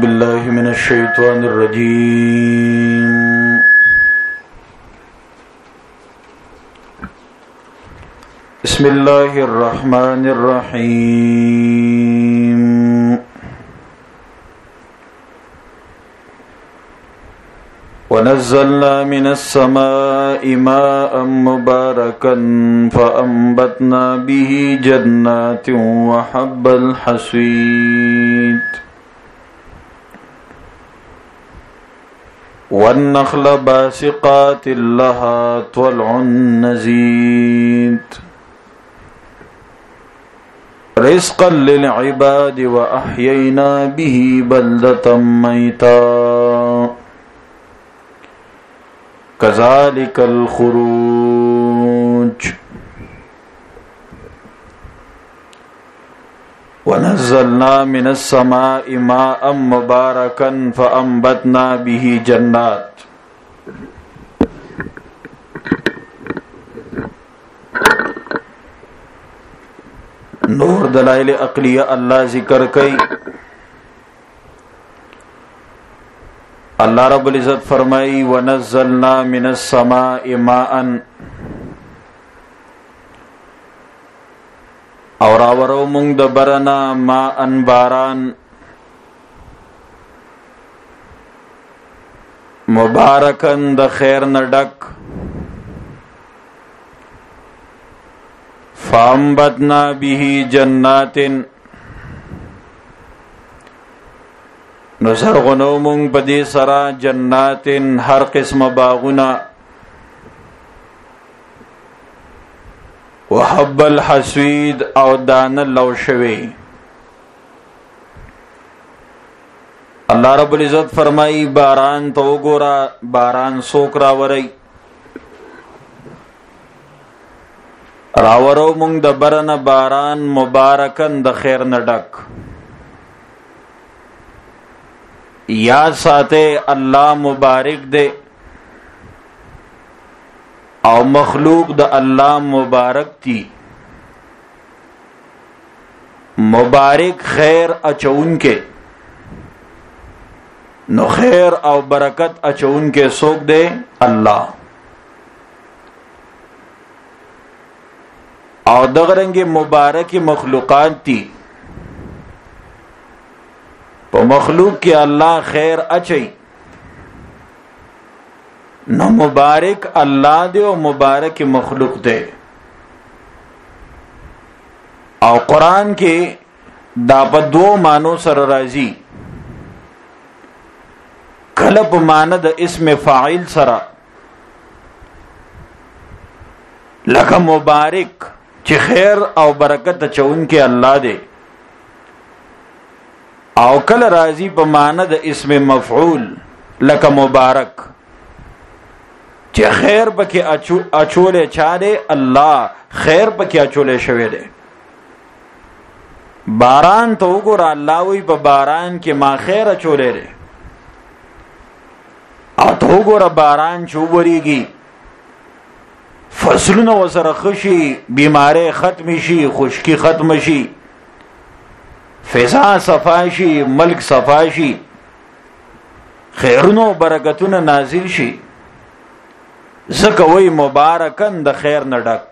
بالله من الشيطان الرجيم. بسم الله الرحمن الرحيم. ونزلنا من السماء ماء مباركا فأنبتنا به جنات وحب الحصيد والنخل باسقات لها طلع نضيد رزقا للعباد وأحيينا به بلدة ميتا كذلك الخروج. ونزلنا من السماء ماء مباركا فأنبتنا به جنات. نور دلائل عقلیہ اللہ ذکر کئی. اللہ رب العزت فرمائی ونزلنا من السماء ماء، اور آورو مونگ د برنا ماء باران مبارکن د خیر نڈک فانبتنا به جنات، نزرغنو مونگ پدی سرا جنات ہر قسم باغنا وحب الحصید او دان لوشوی. اللہ رب العزت فرمائی باران تو گورا باران سوک راوری راورو مونگ د برن باران مبارکن د خیر نڈک. یاد ساتے اللہ مبارک دے او مخلوق د اللہ مبارک تی. مبارک خیر اچون کے نو خیر او برکت اچون کے سوک دے اللہ. او دغرنگ مبارک مخلوقات تی پا مخلوق کی اللہ خیر اچئی نو مبارک اللہ دے و مبارک مخلوق دے. او قرآن کے دا پا دو معنوں سر رازی. کلپ ماند اسم فاعل سرا لکا مبارک چی خیر او برکت چون کے اللہ دے، او کل رازی پا ماند اسم مفعول لکا مبارک چی خیر پکی اچولے چارے اللہ خیر پکی اچولے شوے دے. باران تو گورا اللہ وی پا باران کی ما خیر اچولے دے. او تو گورا باران چوبری گی فصلون وسر خشی، بیماری ختم شی، خشکی ختم شی، فضا صفاشی، ملک صفاشی، خیرونو برکتون نازل شی. زکوی مبارکن د خیر نڈک.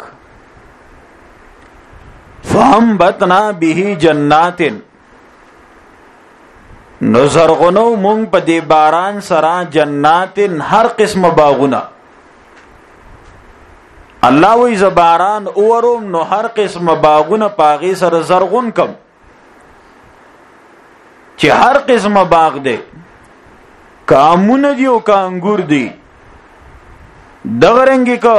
فانبتنا به جنات، نزرغنو مونگ پا دی باران سرا جنات ہر قسم باغنا. اللہ وی زباران اوروم نو ہر قسم باغنا پاغی سر زرغن کم چی ہر قسم باغ دے، کامون دی و کانگور دی، دغرنگی کا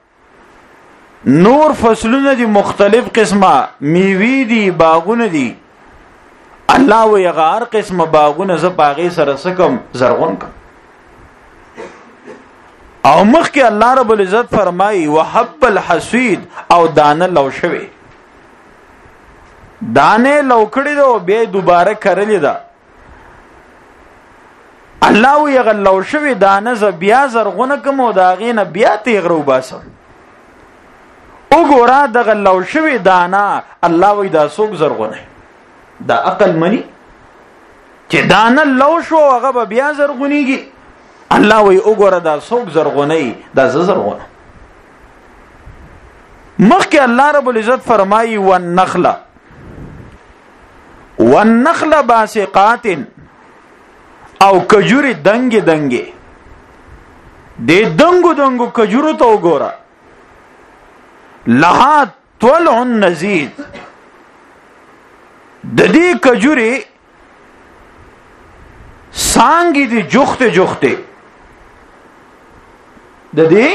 نور فصلون دی مختلف قسمہ میوی دی باغون دی. اللہ وی ہر قسم باغون زپاغی سر سکم زرغن کم. او مخ کے اللہ رب العزت فرمائی وحب الحصید او دانه لو شوی. دانے لوکڑی دو بے دوبارہ کرلی دا. اللہ وی اگر لو شوی دانه ز بیا زرغن کم او داغین بیا تیغرو باسم. او گورا دغه لو شوی دانا الله وی دا سوک زرغن ہے. دا عقل منی چې دانه لو شو هغه به بیا زرغونیږي. الله وی وګوره دا څوک زرغونی، دا زرغونه. مخکې الله رب العزت فرمایي والنخل باسقات او کجوري دنګي دنګي. دې دنګو دنګو کجورو ته وګوره، لها طلع نضید. د دې کجوري سانګي دي جوخته جوخته، د دې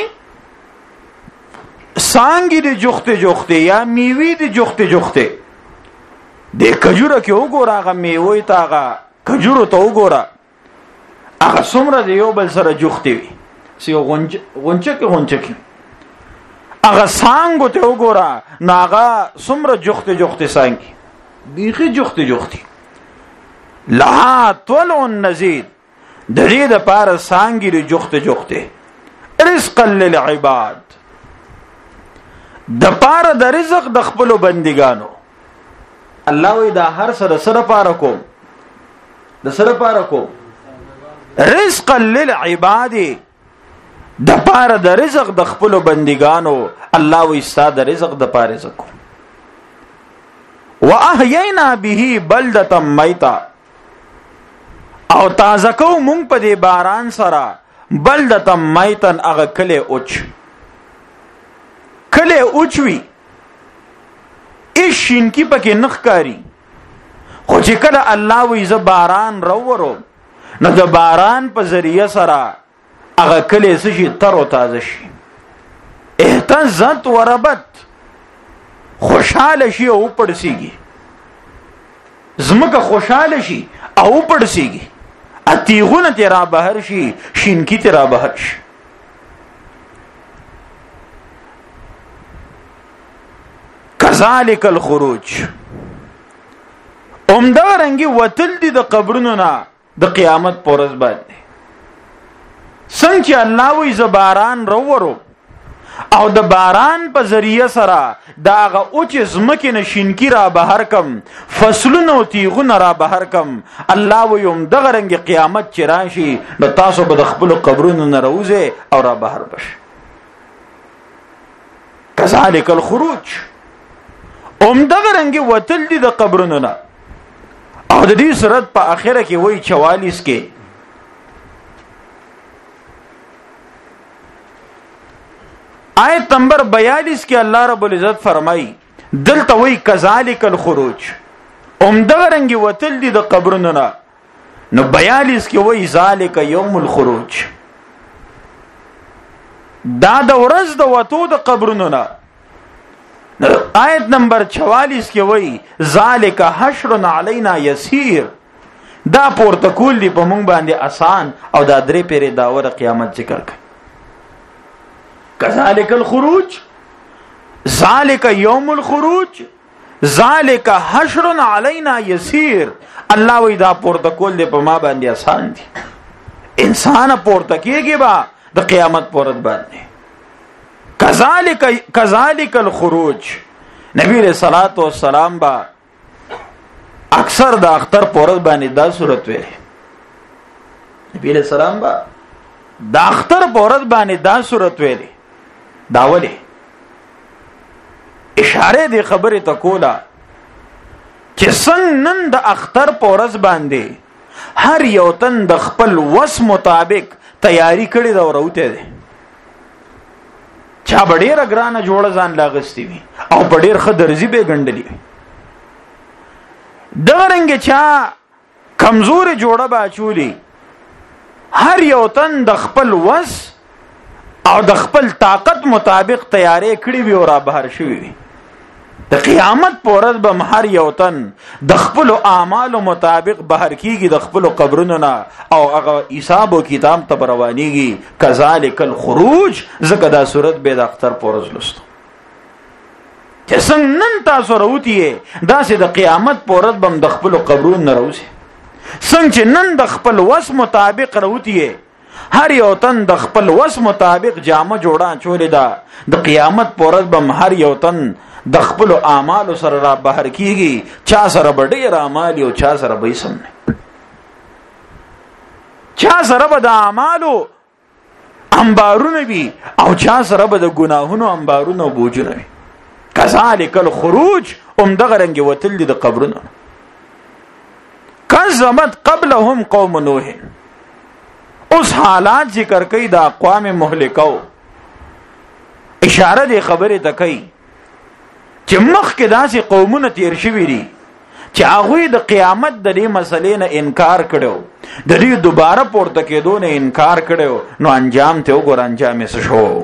سانګي دي جوخته جوخته یا میوي دي جوخته جوخته. د کجوره کې وګوره، هغه میوي ته هغه کجورو ته وګوره، هغه څومره دی یو بل سره جوخته وي. سیو غونچه کې هغه سانګو ته وګوره، ناغه څومره جوخته جوخته سانګي، بیخي جوخته جوخته. لها طلع نضید، د دې د پاره سانګي دي جوخته جوخته. رزقا للعباد، د پاره د رزق د خپل بندګانو. الله وی دا هر سره پاره کوم، د سره پاره کوم. رزقا للعباد، د پاره د رزق د خپل بندګانو. الله وی ستاسو د رزق د پاره زکو. واحیینا به بلدة میتا، او تازه کو مونږ په دې باران سره بلدة میتن، هغه کله اوچوي ایشین کی پکې نخکاری. خو چې کله الله وی ز باران راورو، نو د باران په ذریعہ سره هغه کله شي تر او تازه شي. اهتزت وربت، خوشاله شي او پړسیږي. زمکه خوشاله شي او پړسیږي. اتیغونه تیرا بهر شي، شینکی تیرا بهر شي. کذالک الخروج، اومده رنگي وتل دي د قبرونو نه د قیامت پورز باندې. څنګه الله وی زباران راورو او د باران په ذریعہ سره داغه اوچ زمکه نشینکی را بهر کم، فصلونه او تیغونه را بهر کم. الله وی هم دغه رنګ قیامت چې راشي، نو تاسو به د خپل قبرونو نه راوځي او را بهر بش. کذالک الخروج، هم دغه رنګ وتل دي د قبرونو نه. او د دې صورت په اخره کې وای 44 کې آیت نمبر 42 کې الله رب العزت فرمایي، دلته وای کذالک الخروج، هم دغه رنګ وتل دي د قبرونو نه. نو 42 کې وای ذالک یوم الخروج، دا د ورځ د وتو د قبرونو نه. آیت نمبر 44 کې وای ذالک حشر علینا یسیر، دا پورته کول دی په مونږ باندې آسان. او دا درې پیره داور قیامت ذکر کړ. کذالک الخروج، ذالک یوم الخروج، ذالک حشر علینا یسیر. الله وی دا پورته کول دی په ما باندې آسان دی. انسان پورته کیږي با د قیامت پورت باندې. کذالک الخروج، نبی علیہ الصلوۃ والسلام با اکثر د اختر پورت باندې دا صورت ویلي. نبی علیہ السلام با د اختر پورت باندې دا صورت ویلي. دا ولی اشاره دی خبره ته کوله چې څنګه نن د اختر پورت باندې هر یو تن د خپل وس مطابق تیاری کړی دا وروته دی. چا ډېر ګرانه جوړه ځان لاغستی وي او په ډېر ښه درځي به ګڼلې وي. دغه رنګ چا کمزوري جوړه باچولي. هر یو تن د خپل وس او د خپل طاقت مطابق تیاری کړی وي او را بهر شوی وي. د قیامت پورز به هر یو تن د خپل اعمال مطابق بهر کیږي د خپل قبرونو نه او هغه حساب او کتاب ته روانيږي. کذالک الخروج، زکه دا صورت به د اختر پورز لستو چې څنګه نن تاسو راوتی دا سه د قیامت پورز بم د خپل قبرونو نه راوځي. څنګه چې نن د خپل وس مطابق راوتی هر یو تن د خپل وس مطابق جامه جوړه چولې ده، د قیامت پورز بم هر یو تن د خپل اعمال سره را بهر کیږي. چا سره ډېر اعمال او چا سره به سم نه. چا سره به د اعمالو انبارونه وي او چا سره به د ګناهونو انبارونه بوجونه وي. کذالک الخروج دغه رنګ وتل دي د قبرونو. کذبت قبلهم قوم نوح. اوس حالات ذکر کوي د اقوام مهلکو. اشاره دی خبره ته کوي چې مخکې داسې قومونه تیر شوي دي چې هغوی د قیامت د دې مسلې نه انکار کړو، د دې دوباره پورته کېدو نه انکار کړو، نو انجام ته وګوره انجام یې څه شو.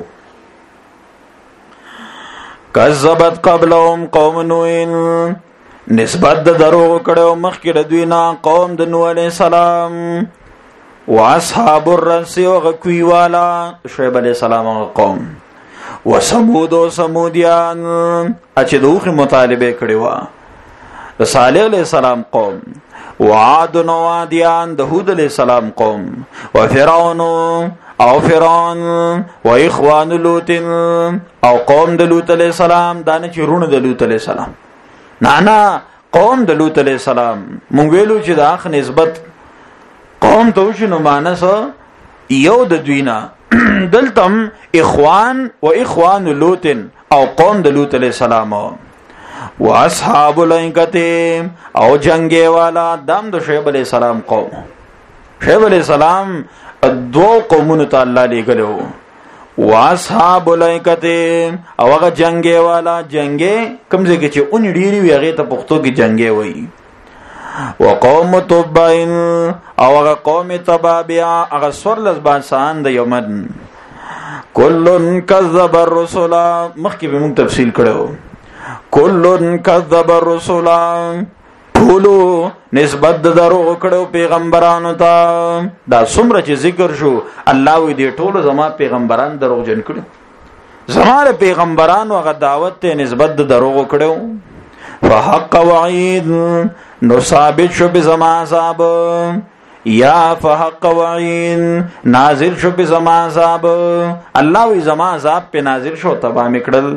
کذبت قبلهم قوم نوح، نسبت د دروغ کړو مخکې د دوی نه قوم د نوح علیه السلام. واصحاب الرس وغکوی والا شعیب علیه السلام قوم. وثمود و ثمودیان چې دوخ مطالبه کړي وا د صالح علیہ السلام قوم. وعاد و عادیان د هود علیہ السلام قوم. وفرعون او فرعون و اخوان لوط او قوم د لوط علیہ السلام دانه چې رونه د لوط علیہ السلام نه قوم د لوط علیہ السلام. مونږ ویلو چې د اخ نسبت قوم ته وشنو مانس یو د دوینا دلتم اخوان و اخوان لوط او قوم د لوط علیہ السلام. و اصحاب الایکه او جنگی والا دم د شعیب علیہ السلام قوم. شعیب علیہ السلام دو قومونو ته الله لګلو. و اصحاب الایکه او هغه جنگی والا جنگی کمزې کې چې اون ډیری وی هغه ته پښتو کې جنگی وایي. وقوم تبعین او هغه قوم تبع بیا هغه سورلس بانسان د یمن. کلن کذب الرسل مخکې به موږ تفصیل کړو. کلن کذب الرسل ټولو نسبت د دروغ کړو پیغمبرانو ته. دا څومره چې ذکر شو الله وی دې ټولو زما پیغمبران دروغجن کړو، زما پیغمبرانو هغه دعوت ته نسبت د دروغ کړو. فحق وعید نو ثابت شو بزما عذاب یا فحق وعید نازل شو بزما عذاب. الله وی زما عذاب په نازل شو تبا میکړل.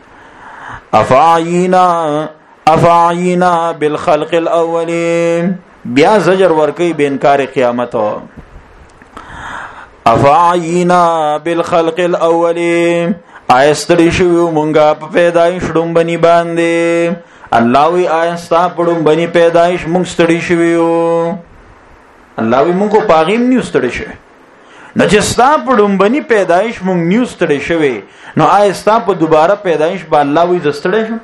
افعینا بالخلق الاول بیا زجر ورکی به انکار قیامت. افعینا بالخلق الاول آیستړي شو مونږه په پیدایش ډومبني باندې. الله وی آیستا پړم بنی پیدایش مونږ ستړي شویو. الله وی مونږ کو پاغیم نیو ستړي شوی. نو چې ستا پړم بنی پیدایش مونږ نیو ستړي شوی نو آیستا په دوباره پیدایش با الله وی زستړي شو.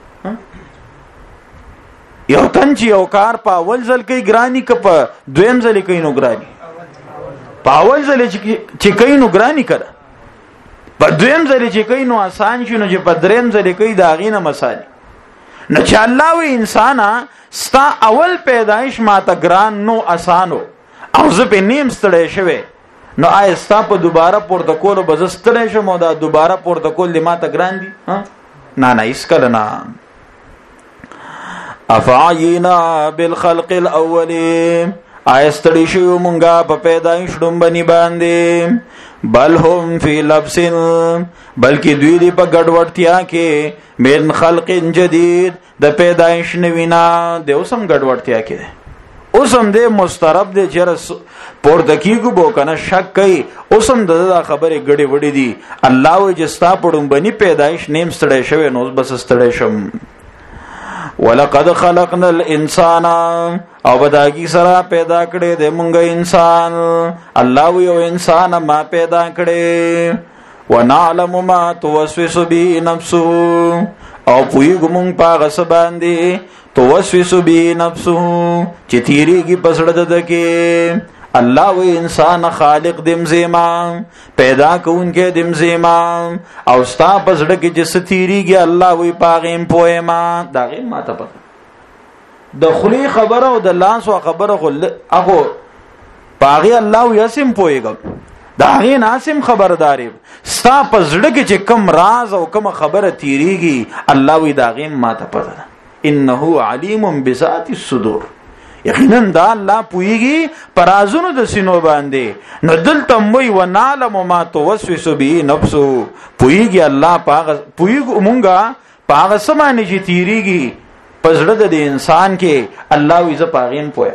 یو تن چې یو کار په اول ځل کې ګرانی ک په دویم ځل کې نو ګرانی، په اول ځل چې کې نو ګرانی کړه، په دویم ځل چې کې نو آسان شي، نو چې په دریم ځل کې دا غینه مسالې. نو چې الله وی انسانا ستا اول پیدایش ما ته ګران نو آسانو او زه په نیم ستړی شوی، نو آیا ستا په دوباره پروتکول به زه ستړی شم او دا دوباره پروتکول ما ته ګران دي؟ نه نه هیڅ کله نه. افعینا بالخلق الاول آیا ستړي شو مونږه په پیدایش ډومبني باندې. بل هم فی لبس بلکې دوی دی په ګډوډتیا کې من خلق جدید د پیدایش نوینا د اوسم ګډوډتیا کې. اوسم دې مسترب دې چر پورتکی کو بو کنه شک کوي. اوسم د خبره ګډي وډي دي. الله و جستا پړم بني پیدایش نیم ستړي شوی نو بس ستړي شم. ولقد خلقنا الانسان او بداګي سره پیدا کړي د مونږ انسان. الله و یو انسان ما پیدا کړي. ونعلم ما توسوس به نفسه او پوی ګمون پاغه سباندي توسوس به نفسه چې تیریږي پسړه ددکه. الله و انسان خالق دم زیما پیدا کون کې دم زیما او ستا پسړه کې چې ستیریږي الله وی پاغیم پوهما داغه ماته پته د خلی خبره او د لاس او خبره هغه پاغي الله یسم پوهیږي داغه ناسم خبرداري ستا پسړه کې چې کم راز او کم خبره تیریږي الله وی داغه ماته پته. انه علیم بذات الصدور یقینا دا الله پویږي پرازونو د سینو باندې. نو دلته موي ونعلم ما توسوس به نفسه پویږي الله پاغه پویږي مونږه پاغه سمانه چې تیریږي پزړه د انسان کې الله وي ز پاغین پوي.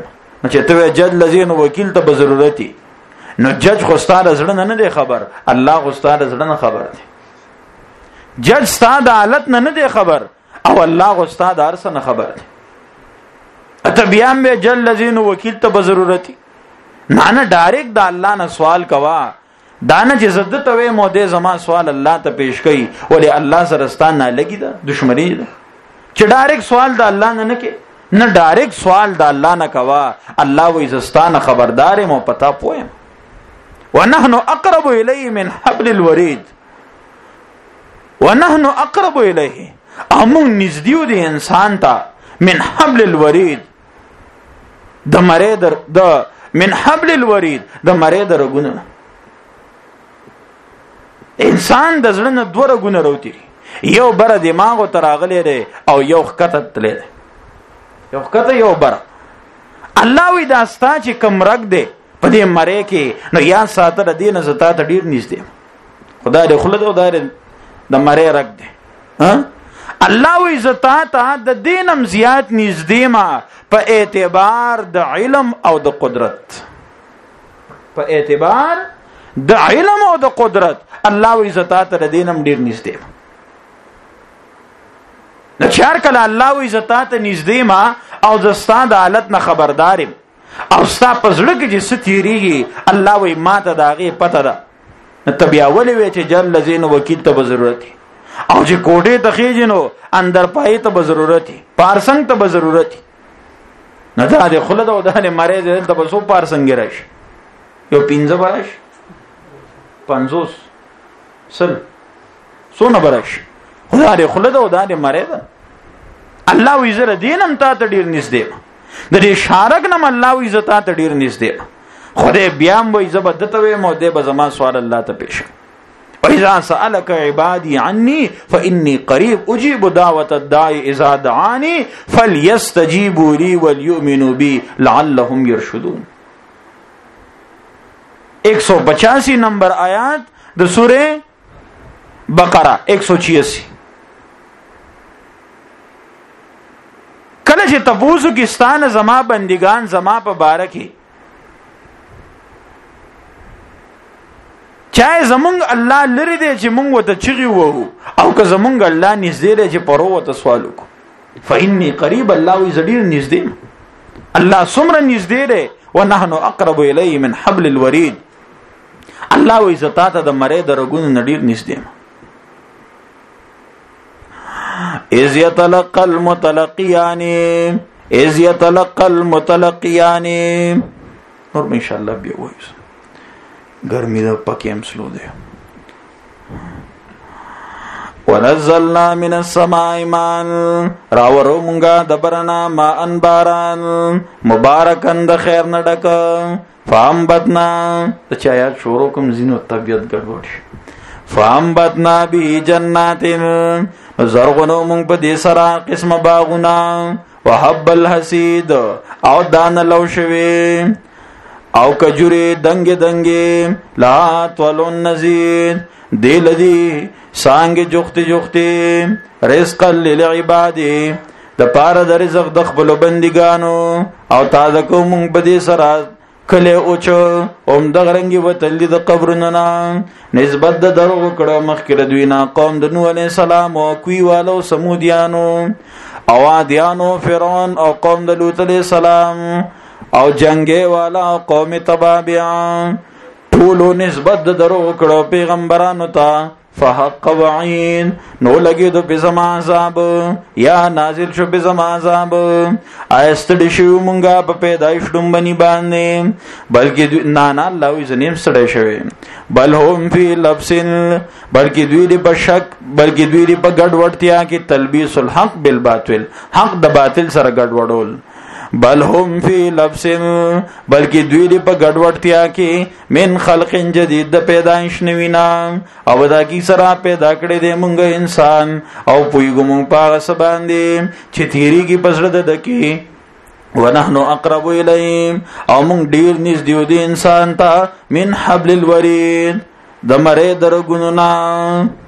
چې ته جج لذین وکیل ته ضرورتي نو جج خو ستاره زړه نه دی خبر، الله خو ستاره زړه نه خبر دی. جج ستاره حالت نه دی خبر او الله خو ستاره هر څه نه خبر دی. اته بیا به جج لذین وکیل ته ضرورتي نه ډایرکټ د الله نه سوال کوا، دانه چې زده ته مو دې زما سوال الله ته پیش کړي ولی الله سره ستان نه لګی دا دشمنی ده چې ډایرکټ سوال د الله نه کې نه ډایرکټ سوال د الله نه کوا. الله وې زستانه خبردار مو پتا پویم ونحن اقرب الیه من حبل الورید ونحن اقرب الیه امون نزدیو دی انسان ته من حبل الورید د مری در د من حبل الورید د مری در غونه انسان د زړه نه دوه غونه وروتي یو بر دماغ تر اغلی دی او یو خطه تللی دی یو خطه یو بر. الله وی داستا چې کم رګ دی په دې مری کې نو یا ساتره دین زتا ته ډیر نږدې خدای دې خلد او دار د مری رګ دی ها. الله وی زتا ته د دینم زیات نږدې ما په اعتبار د علم او د قدرت، په اعتبار د علم او د قدرت الله وی زتا ته د دینم ډیر نږدې نو چار کله الله وی زتا ته نږدې ما او زستا د حالت نه خبردارم او ستا په زړه کې چې ستیریږي الله وی ما ته داغه پته ده. ته بیا ولې وی چې جل لذین وکیل ته ضرورت او چې کوټه ته خېجنو اندر پای ته ضرورت پارسنګ ته ضرورت نه دا د خلد او د مریض ته په سو پارسنګ راشي یو پینځه براش 50 سل سونه براش خدای دې خلد او د مریض الله وی زره دینم ته ډیر نږدې د دې شارک نم الله وی زتا ته ډیر نږدې خدای بیا وی زبدت وې مو دې به زما سوال الله ته پیش وإذا سألك عبادي عني فإني قريب أجيب دعوة الداعي إذا دعاني فليستجيبوا لي وليؤمنوا بي لعلهم يرشدون. 185 نمبر آیات د سورہ بقرہ 186. کله چې تبوزو کې ستانه زما بندگان زما په بارکه چای زمونږ الله لري دی چې مونږ وته چغي وو او که زمونږ الله نږدې دی چې پرو وته سوال وکړو فإني قریب الله وی زډیر نږدې الله څومره نږدې دی ونحن اقرب الیه من حبل الورید الله وی زتا ته د مری درګون نډیر نږدې اذ يتلقى المتلقيان اذ يتلقى المتلقيان نور ان شاء الله بیا وایو گرمی دا پاکی هم سلو دے. ونزلنا من السماء ماء راورو منگا دبرنا ماء باران مبارکن د خیر نڈک فامبتنا دا چایات شورو کم زینو طبیعت گڑوڑ فامبتنا بی جناتن زرغنو منگ پا دی سرا قسم باغنا وحب الحسید او دان لوشوی او کجوری دنگ دنگی لا طولون نزید دیل دی سانگ جختی جختی رزقا للعبادی دا پار دا رزق دخبلو بندگانو او تازکو منگ بدی سرات کلی اوچو ام دغرنگی و تلی دا قبرننا نسبت دا درغ کڑا مخکر دوینا قوم دا نوح علیہ السلام و کوی والو سمودیانو او عادیانو فرعون او قوم دا لوط علیہ السلام او جنگے والا قوم تبابیان ټولو نسبت درو کړو پیغمبرانو ته فحق وعین نو لګي دو په زما عذاب یا نازل شو په زما عذاب ایستډ شو مونږه په پیدایش دومبني باندې بلکې نه الله وي زنیم سړی شوی بل هم فی لبسن بلکې دوی دی په شک بلکې دوی دی په ګډ وړتیا کې تلبیس الحق بالباطل حق د باطل سره ګډ وړول بل هم فی لبسن بلکې دوی دی په ګډوډتیا کې من خلق جدید د پیدائش نوینا او دا کی سره پیدا کړی دی مونږ انسان او پویګو مونږ په سبان دی چې تیری کی پسړه د دکی ونحن اقرب الیهم او مونږ ډیر نږدې دی انسان ته من حبل الورید د مری درګوننا